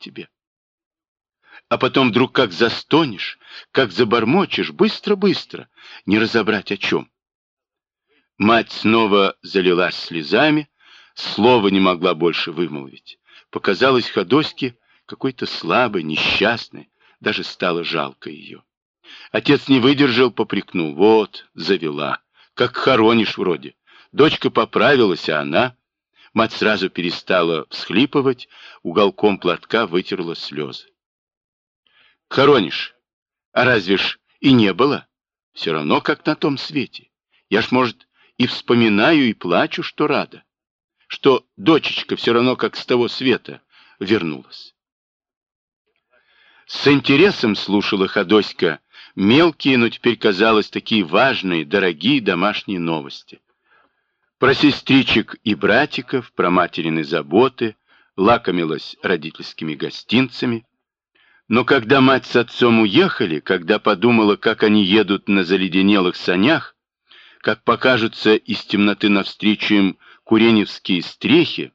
тебе. А потом вдруг как застонешь, как забормочешь, быстро-быстро, не разобрать о чем. Мать снова залилась слезами, слова не могла больше вымолвить. Показалось Ходоське какой-то слабой, несчастной, даже стало жалко ее. Отец не выдержал, попрекнул. Вот, завела, как хоронишь вроде. Дочка поправилась, а она... Мать сразу перестала всхлипывать, уголком платка вытерла слезы. Хоронишь, а разве ж и не было? Все равно, как на том свете. Я ж, может, и вспоминаю, и плачу, что рада. Что дочечка все равно, как с того света, вернулась. С интересом слушала Ходоська мелкие, но теперь, казалось, такие важные, дорогие домашние новости. Про сестричек и братиков, про материны заботы, лакомилась родительскими гостинцами. Но когда мать с отцом уехали, когда подумала, как они едут на заледенелых санях, как покажутся из темноты навстречу им куреневские стрехи,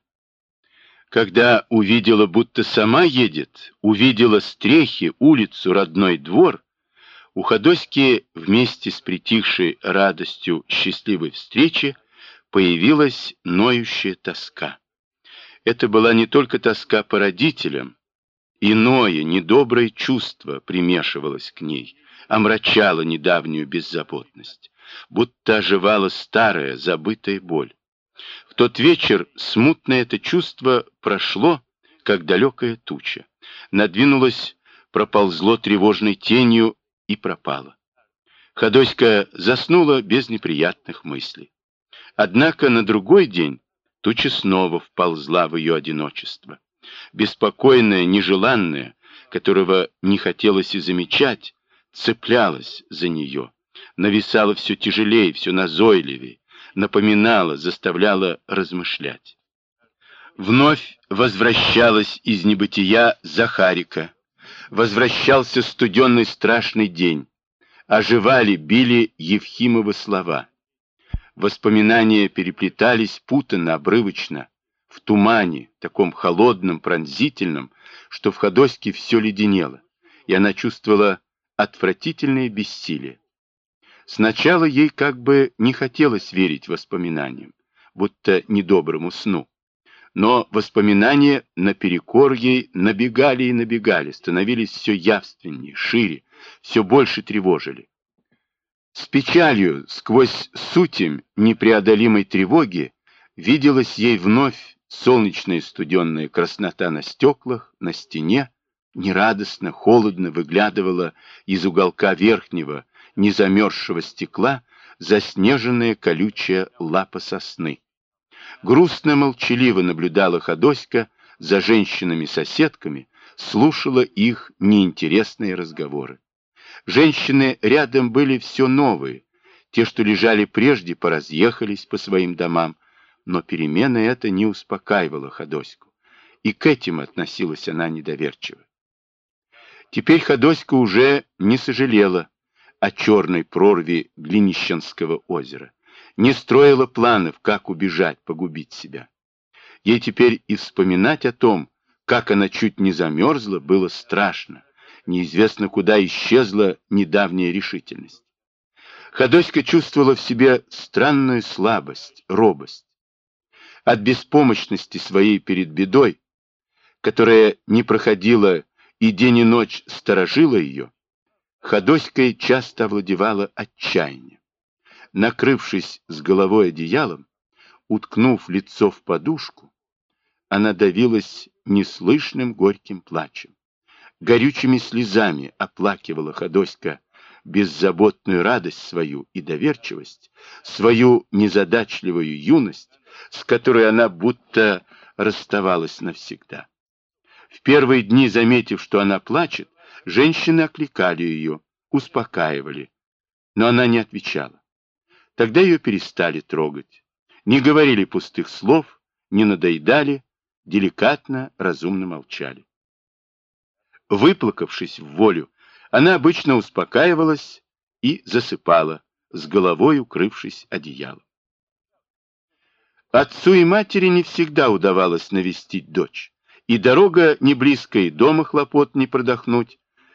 когда увидела, будто сама едет, увидела стрехи, улицу, родной двор, у Ходоськи вместе с притихшей радостью счастливой встречи появилась ноющая тоска. Это была не только тоска по родителям, иное, недоброе чувство примешивалось к ней, омрачало недавнюю беззаботность, будто оживала старая, забытая боль. В тот вечер смутное это чувство прошло, как далекая туча, надвинулось, проползло тревожной тенью и пропало. Ходоська заснула без неприятных мыслей. Однако на другой день туча снова вползла в ее одиночество. Беспокойная, нежеланная, которого не хотелось и замечать, цеплялась за нее, нависала все тяжелее, все назойливее, напоминала, заставляла размышлять. Вновь возвращалась из небытия Захарика, возвращался студенный страшный день, оживали, били Евхимовы слова. Воспоминания переплетались путанно, обрывочно, в тумане, таком холодном, пронзительном, что в Ходоське все леденело, и она чувствовала отвратительное бессилие. Сначала ей как бы не хотелось верить воспоминаниям, будто недоброму сну. Но воспоминания наперекор ей набегали и набегали, становились все явственнее, шире, все больше тревожили. С печалью, сквозь сутем непреодолимой тревоги, виделась ей вновь солнечная студенная краснота на стеклах, на стене, нерадостно, холодно выглядывала из уголка верхнего, незамерзшего стекла заснеженная колючая лапа сосны. Грустно-молчаливо наблюдала Ходоська за женщинами-соседками, слушала их неинтересные разговоры. Женщины рядом были все новые. Те, что лежали прежде, поразъехались по своим домам, но перемена эта не успокаивала Ходоську, и к этим относилась она недоверчиво. Теперь Ходоська уже не сожалела о черной прорве Глинищенского озера, не строила планов, как убежать, погубить себя. Ей теперь и вспоминать о том, как она чуть не замерзла, было страшно. Неизвестно, куда исчезла недавняя решительность. Ходоська чувствовала в себе странную слабость, робость. От беспомощности своей перед бедой, которая не проходила и день и ночь сторожила ее, Ходоськой часто овладевало отчаяние. Накрывшись с головой одеялом, уткнув лицо в подушку, она давилась неслышным горьким плачем. Горючими слезами оплакивала Ходоська беззаботную радость свою и доверчивость, свою незадачливую юность, с которой она будто расставалась навсегда. В первые дни, заметив, что она плачет, женщины окликали ее, успокаивали, но она не отвечала. Тогда ее перестали трогать, не говорили пустых слов, не надоедали, деликатно, разумно молчали. Выплакавшись в волю, она обычно успокаивалась и засыпала, с головой укрывшись одеялом. Отцу и матери не всегда удавалось навестить дочь, И дорога не близкая, и дома хлопот не продохнуть.